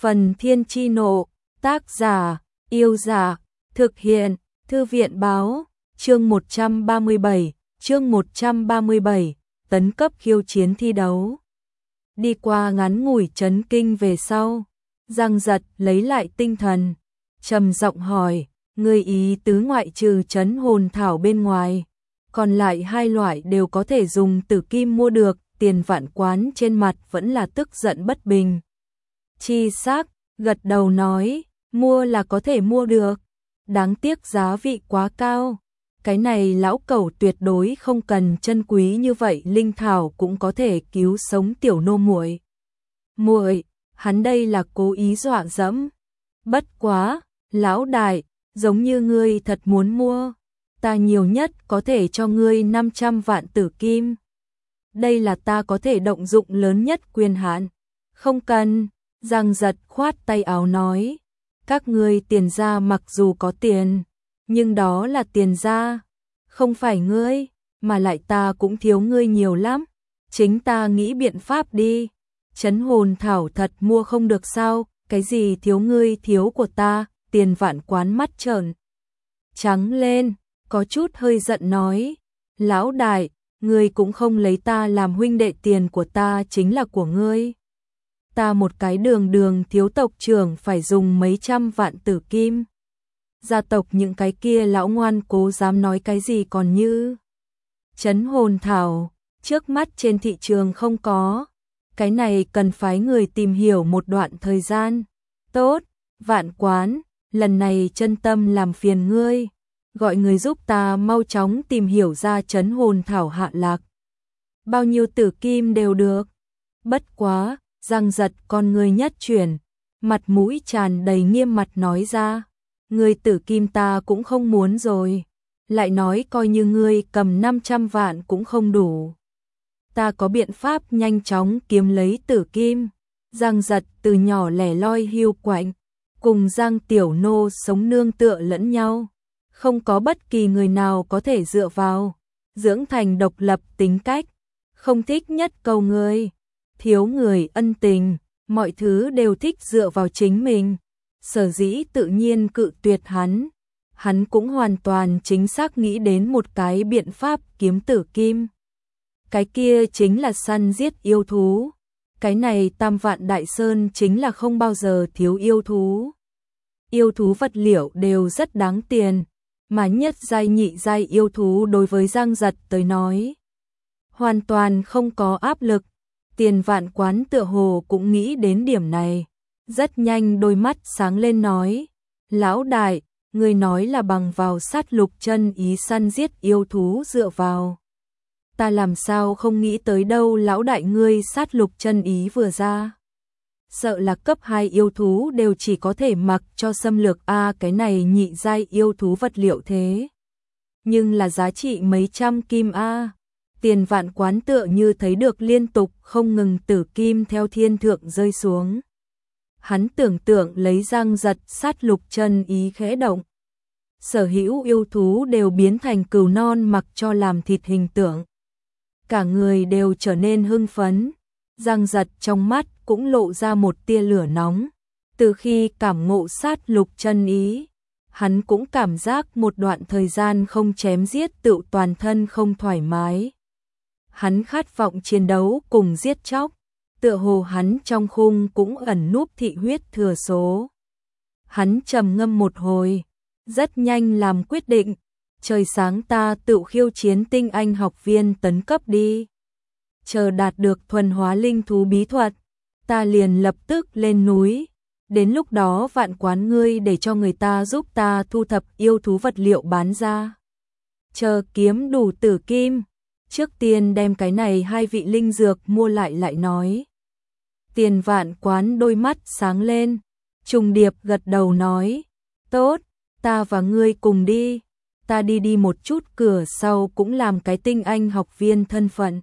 Phần Thiên Chi Nộ, tác giả, Yêu Giả, thực hiện, Thư viện Báo, chương 137, tấn cấp khiêu chiến thi đấu. Đi qua ngắn ngủi chấn kinh về sau, Giang Giật lấy lại tinh thần, trầm giọng hỏi, ngươi ý tứ ngoại trừ trấn hồn thảo bên ngoài, còn lại hai loại đều có thể dùng tử kim mua được. Tiền Vạn Quán trên mặt vẫn là tức giận bất bình. Chi xác, gật đầu nói, mua là có thể mua được, đáng tiếc giá vị quá cao. Cái này lão cẩu tuyệt đối không cần chân quý như vậy linh thảo cũng có thể cứu sống tiểu nô muội. Muội, hắn đây là cố ý dọa dẫm. Bất quá, lão đại, giống như ngươi thật muốn mua, ta nhiều nhất có thể cho ngươi 500 vạn tử kim. Đây là ta có thể động dụng lớn nhất quyền hạn. Không cần, Giang Giật khoát tay áo nói, các ngươi tiền gia mặc dù có tiền, nhưng đó là tiền gia, không phải ngươi, mà lại ta cũng thiếu ngươi nhiều lắm, chính ta nghĩ biện pháp đi. Trấn hồn thảo thật mua không được sao, cái gì thiếu ngươi thiếu của ta. Tiền Vạn Quán mắt trợn trắng lên, có chút hơi giận nói, lão đại, ngươi cũng không lấy ta làm huynh đệ, tiền của ta chính là của ngươi. Ta một cái đường thiếu tộc trưởng phải dùng mấy trăm vạn tử kim. Gia tộc những cái kia lão ngoan cố dám nói cái gì còn như. Trấn hồn thảo, trước mắt trên thị trường không có. Cái này cần phái người tìm hiểu một đoạn thời gian. Tốt, Vạn Quán, lần này chân tâm làm phiền ngươi. Gọi người giúp ta mau chóng tìm hiểu ra trấn hồn thảo hạ lạc. Bao nhiêu tử kim đều được. Bất quá, Giang Giật con người nhất chuyển, mặt mũi tràn đầy nghiêm mặt nói ra, người tử kim ta cũng không muốn rồi, lại nói coi như ngươi cầm 500 vạn cũng không đủ. Ta có biện pháp nhanh chóng kiếm lấy tử kim. Giang Giật từ nhỏ lẻ loi hiu quạnh, cùng Giang Tiểu Nô sống nương tựa lẫn nhau, không có bất kỳ người nào có thể dựa vào, dưỡng thành độc lập tính cách, không thích nhất cầu người, thiếu người ân tình, mọi thứ đều thích dựa vào chính mình. Sở dĩ tự nhiên cự tuyệt hắn cũng hoàn toàn chính xác nghĩ đến một cái biện pháp kiếm tử kim. Cái kia chính là săn giết yêu thú. Cái này Tam Vạn Đại Sơn chính là không bao giờ thiếu yêu thú. Yêu thú vật liệu đều rất đáng tiền, mà nhất giai nhị giai yêu thú đối với Giang Giật tới nói hoàn toàn không có áp lực. Tiền Vạn Quán tựa hồ cũng nghĩ đến điểm này, rất nhanh đôi mắt sáng lên nói, lão đại, người nói là bằng vào sát lục chân ý săn giết yêu thú dựa vào. Ta làm sao không nghĩ tới đâu, lão đại, ngươi sát lục chân ý vừa ra, sợ là cấp 2 yêu thú đều chỉ có thể mặc cho xâm lược a. Cái này nhị giai yêu thú vật liệu thế nhưng là giá trị mấy trăm kim a. Tiền Vạn Quán tựa như thấy được liên tục không ngừng tử kim theo thiên thượng rơi xuống. Hắn tưởng tượng lấy Giang Giật sát lục chân ý khẽ động, sở hữu yêu thú đều biến thành cừu non mặc cho làm thịt hình tượng. Cả người đều trở nên hưng phấn. Giang Giật trong mắt cũng lộ ra một tia lửa nóng. Từ khi cảm ngộ sát lục chân ý, hắn cũng cảm giác một đoạn thời gian không chém giết tựu toàn thân không thoải mái. Hắn khát vọng chiến đấu cùng giết chóc, tựa hồ hắn trong khung cũng ẩn núp thị huyết thừa số. Hắn trầm ngâm một hồi, rất nhanh làm quyết định, trời sáng ta tự khiêu chiến tinh anh học viên tấn cấp đi. Chờ đạt được thuần hóa linh thú bí thuật, ta liền lập tức lên núi. Đến lúc đó Vạn Quán ngươi để cho người ta giúp ta thu thập yêu thú vật liệu bán ra. Chờ kiếm đủ tử kim, trước tiên đem cái này 2 vị linh dược mua lại nói. Tiền Vạn Quán đôi mắt sáng lên, trùng điệp gật đầu nói, tốt, ta và ngươi cùng đi. Ta đi một chút, cửa sau cũng làm cái tinh anh học viên thân phận,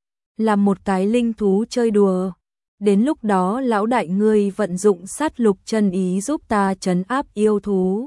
làm một cái linh thú chơi đùa. Đến lúc đó lão đại ngươi vận dụng sát lục chân ý giúp ta trấn áp yêu thú,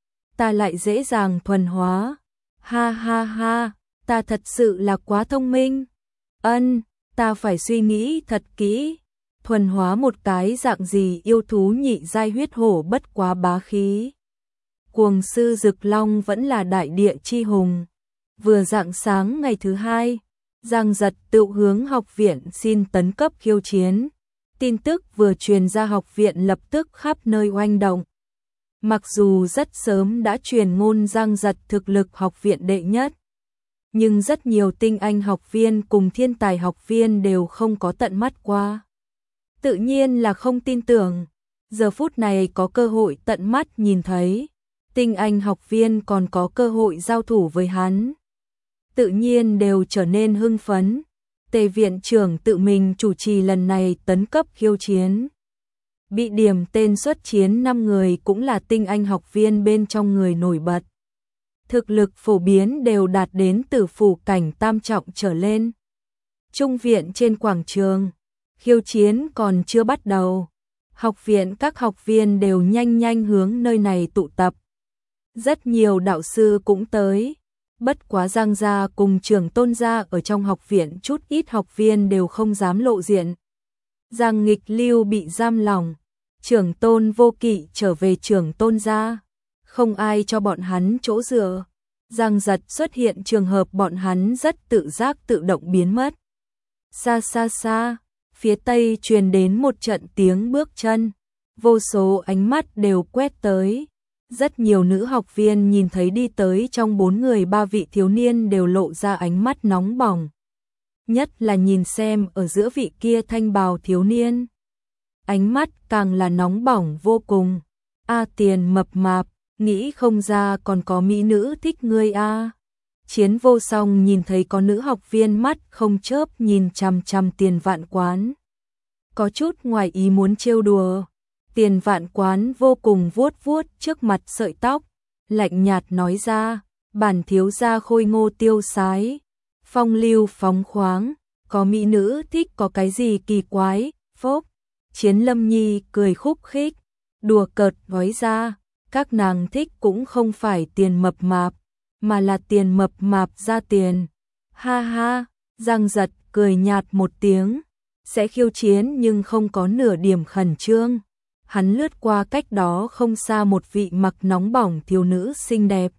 ta lại dễ dàng thuần hóa. Ha ha ha, ta thật sự là quá thông minh. Ta phải suy nghĩ thật kỹ. thuần hóa một cái dạng gì yêu thú nhị giai huyết hổ bất quá bá khí. Cuồng sư Dực Long vẫn là đại địa chi hùng. Vừa rạng sáng ngày thứ hai, Giang Giật tự hướng học viện xin tấn cấp khiêu chiến. Tin tức vừa truyền ra học viện lập tức khắp nơi oanh động. Mặc dù rất sớm đã truyền ngôn Giang Giật thực lực học viện đệ nhất, nhưng rất nhiều tinh anh học viên cùng thiên tài học viên đều không có tận mắt qua. Tự nhiên là không tin tưởng, giờ phút này có cơ hội tận mắt nhìn thấy, tinh anh học viên còn có cơ hội giao thủ với hắn. Tự nhiên đều trở nên hưng phấn. Tề viện trưởng tự mình chủ trì lần này tấn cấp khiêu chiến. Bị điểm tên xuất chiến 5 người cũng là tinh anh học viên bên trong người nổi bật. Thực lực phổ biến đều đạt đến tử phủ cảnh tam trọng trở lên. Trung viện trên quảng trường, khiêu chiến còn chưa bắt đầu. Học viện các học viên đều nhanh nhanh hướng nơi này tụ tập. Rất nhiều đạo sư cũng tới. Bất quá Giang gia cùng trưởng Tôn gia ở trong học viện chút ít học viên đều không dám lộ diện. Giang Nghịch Lưu bị giam lỏng, trưởng Tôn Vô Kỵ trở về trưởng Tôn gia, không ai cho bọn hắn chỗ dựa. Giang Giật xuất hiện trường hợp bọn hắn rất tự giác tự động biến mất. Xa xa xa, phía tây truyền đến một trận tiếng bước chân, vô số ánh mắt đều quét tới. Rất nhiều nữ học viên nhìn thấy đi tới trong 4 người 3 vị thiếu niên đều lộ ra ánh mắt nóng bỏng. Nhất là nhìn xem ở giữa vị kia thanh bào thiếu niên. Ánh mắt càng là nóng bỏng vô cùng. A Tiền mập mạp, nghĩ không ra còn có mỹ nữ thích ngươi a. Chiến Vô Song nhìn thấy có nữ học viên mắt không chớp nhìn chằm chằm Tiền Vạn Quán. Có chút ngoài ý muốn trêu đùa. Tiền Vạn Quán vô cùng vuốt vuốt trước mặt sợi tóc, lạnh nhạt nói ra, bản thiếu gia khôi ngô tiêu sái, phong lưu phóng khoáng, có mỹ nữ thích có cái gì kỳ quái, phốc. Chiến Lâm Nhi cười khúc khích, đùa cợt nói ra, các nàng thích cũng không phải Tiền mập mạp, mà là Tiền mập mạp ra tiền. Ha ha, Giang Giật cười nhạt một tiếng, sẽ khiêu chiến nhưng không có nửa điểm khẩn trương. Hắn lướt qua cách đó không xa một vị mặc nóng bỏng thiếu nữ xinh đẹp.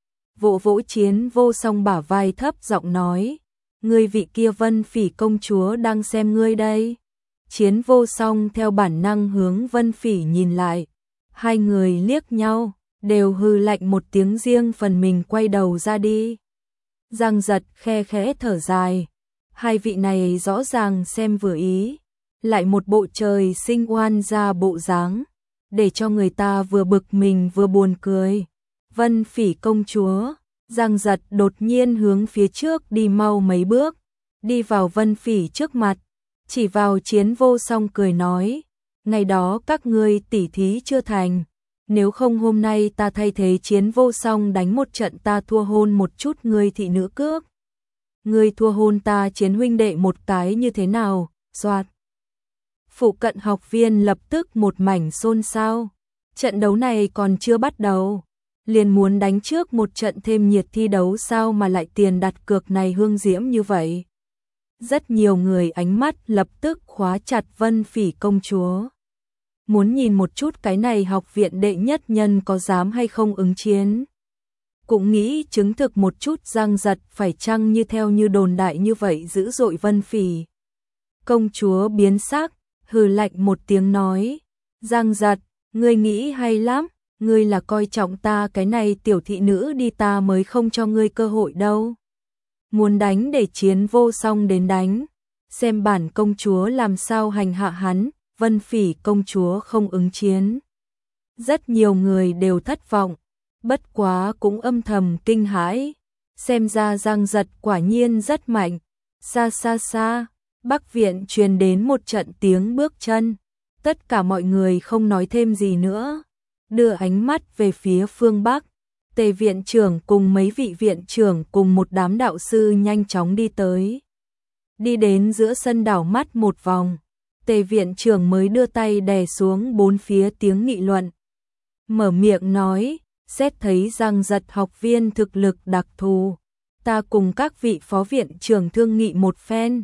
Vỗ vỗ Chiến Vô Song bả vai thấp giọng nói, ngươi vị kia Vân Phỉ công chúa đang xem ngươi đây. Chiến Vô Song theo bản năng hướng Vân Phỉ nhìn lại. Hai người liếc nhau, đều hừ lạnh một tiếng riêng phần mình quay đầu ra đi. Giang Giật khe khẽ thở dài. Hai vị này rõ ràng xem vừa ý. Lại một bộ trời sinh oan ra bộ dáng, để cho người ta vừa bực mình vừa buồn cười. Vân Phỉ công chúa, Giang Giật đột nhiên hướng phía trước đi mau mấy bước, đi vào Vân Phỉ trước mặt, chỉ vào Chiến Vô Song cười nói, ngày đó các ngươi tỉ thí chưa thành, nếu không hôm nay ta thay thế Chiến Vô Song đánh một trận ta thua hôn một chút ngươi thị nữ cước. Ngươi thua hôn ta Chiến huynh đệ một cái như thế nào, soạt. Phụ cận học viên lập tức một mảnh xôn xao. Trận đấu này còn chưa bắt đầu, liền muốn đánh trước một trận thêm nhiệt thi đấu sao mà lại tiền đặt cược này hương diễm như vậy. Rất nhiều người ánh mắt lập tức khóa chặt Vân Phỉ công chúa. Muốn nhìn một chút cái này học viện đệ nhất nhân có dám hay không ứng chiến. Cũng nghĩ chứng thực một chút Giang Giật phải chăng như theo như đồn đại như vậy dữ dội Vân Phỉ. Công chúa biến sắc, hừ lạnh một tiếng nói, Giang Giật, ngươi nghĩ hay lắm, ngươi là coi trọng ta cái này tiểu thị nữ đi ta mới không cho ngươi cơ hội đâu. Muốn đánh để Chiến Vô Song đến đánh, xem bản công chúa làm sao hành hạ hắn, Vân Phỉ công chúa không ứng chiến. Rất nhiều người đều thất vọng, bất quá cũng âm thầm kinh hãi, xem ra Giang Giật quả nhiên rất mạnh. Xa xa xa, Bắc viện truyền đến một trận tiếng bước chân, tất cả mọi người không nói thêm gì nữa, đưa ánh mắt về phía phương Bắc. Tề viện trưởng cùng mấy vị viện trưởng cùng một đám đạo sư nhanh chóng đi tới. Đi đến giữa sân đảo mắt một vòng, Tề viện trưởng mới đưa tay đè xuống bốn phía tiếng nghị luận. Mở miệng nói, xét thấy Giang Giật học viên thực lực đặc thù, ta cùng các vị phó viện trưởng thương nghị một phen,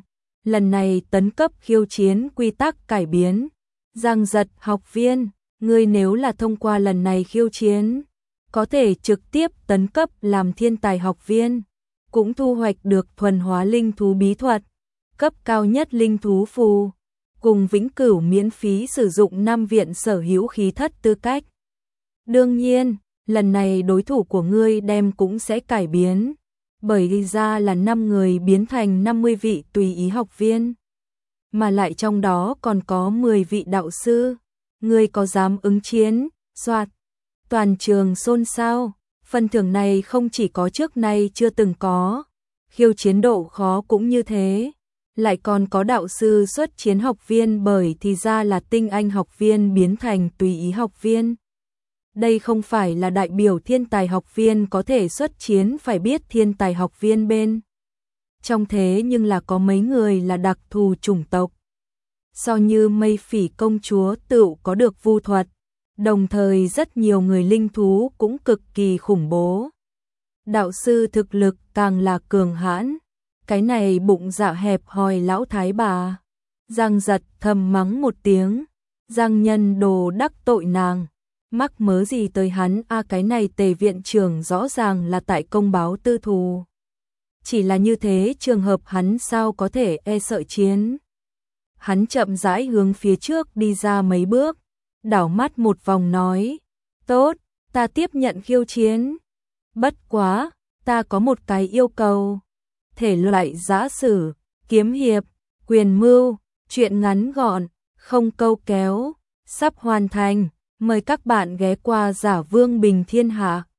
lần này tấn cấp khiêu chiến quy tắc cải biến. Giang Giật học viên, ngươi nếu là thông qua lần này khiêu chiến, có thể trực tiếp tấn cấp làm thiên tài học viên, cũng thu hoạch được thuần hóa linh thú bí thuật, cấp cao nhất linh thú phù, cùng vĩnh cửu miễn phí sử dụng 5 viện sở hữu khí thất tư cách. Đương nhiên, lần này đối thủ của ngươi đem cũng sẽ cải biến, bởi đi ra là 5 người biến thành 50 vị tùy ý học viên, mà lại trong đó còn có 10 vị đạo sư. Ngươi có dám ứng chiến? Soạt. Toàn trường xôn xao, phần thưởng này không chỉ có trước nay chưa từng có, khiêu chiến độ khó cũng như thế, lại còn có đạo sư xuất chiến học viên, bởi thì ra là tinh anh học viên biến thành tùy ý học viên. Đây không phải là đại biểu thiên tài học viên có thể xuất chiến, phải biết thiên tài học viên bên trong thế nhưng là có mấy người là đặc thù chủng tộc. So như Mây Phỉ công chúa tựu có được vu thuật, đồng thời rất nhiều người linh thú cũng cực kỳ khủng bố. Đạo sư thực lực càng là cường hãn, cái này bụng dạ hẹp hòi lão thái bà. Giang Giật thầm mắng một tiếng, Giang Nhân đồ đắc tội nàng, mắc mớ gì tới hắn a, cái này Tề viện trưởng rõ ràng là tại công báo tư thù. Chỉ là như thế trường hợp hắn sao có thể e sợ chiến. Hắn chậm rãi hướng phía trước đi ra mấy bước, đảo mắt một vòng nói, tốt, ta tiếp nhận khiêu chiến. Bất quá, ta có một cái yêu cầu. Thể loại giã sử, kiếm hiệp, quyền mưu, truyện ngắn gọn, không câu kéo, sắp hoàn thành. Mời các bạn ghé qua Giả Vương Bình Thiên Hạ.